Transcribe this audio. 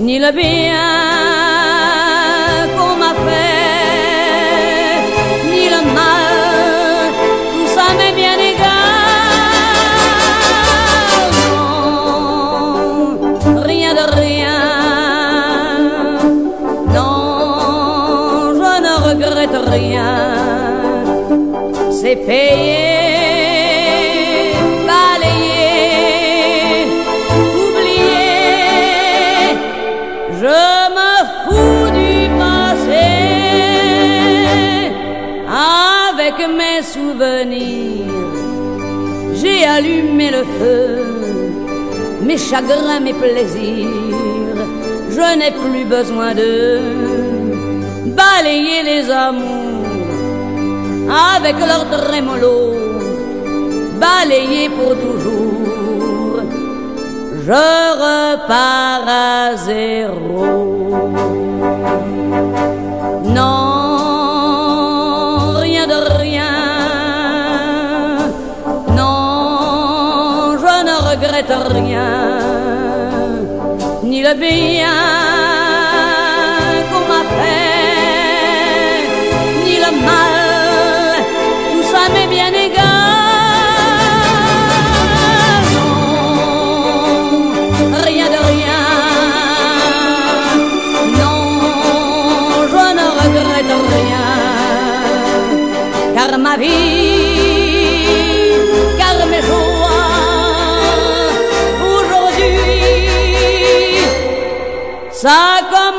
ni le bien qu'on m'a fait, ni le mal, tout ça m'est bien égal. Non, rien de rien, non, je ne regrette rien. C'est payé, balayé, oublié. Je me fous du passé. Avec mes souvenirs, j'ai allumé le feu. Mes chagrins, mes plaisirs, je n'ai plus besoin de balayer les amours avec leur trémolo, balayé pour toujours. Je repars à zéro. Non, rien de rien. Non, je ne regrette rien, ni le bien qu'on m'a fait, ni le mal. Ça m'est bien égal. Non, rien de rien. Non, je ne regrette rien. Car ma vie, car mes joies, aujourd'hui, ça commence.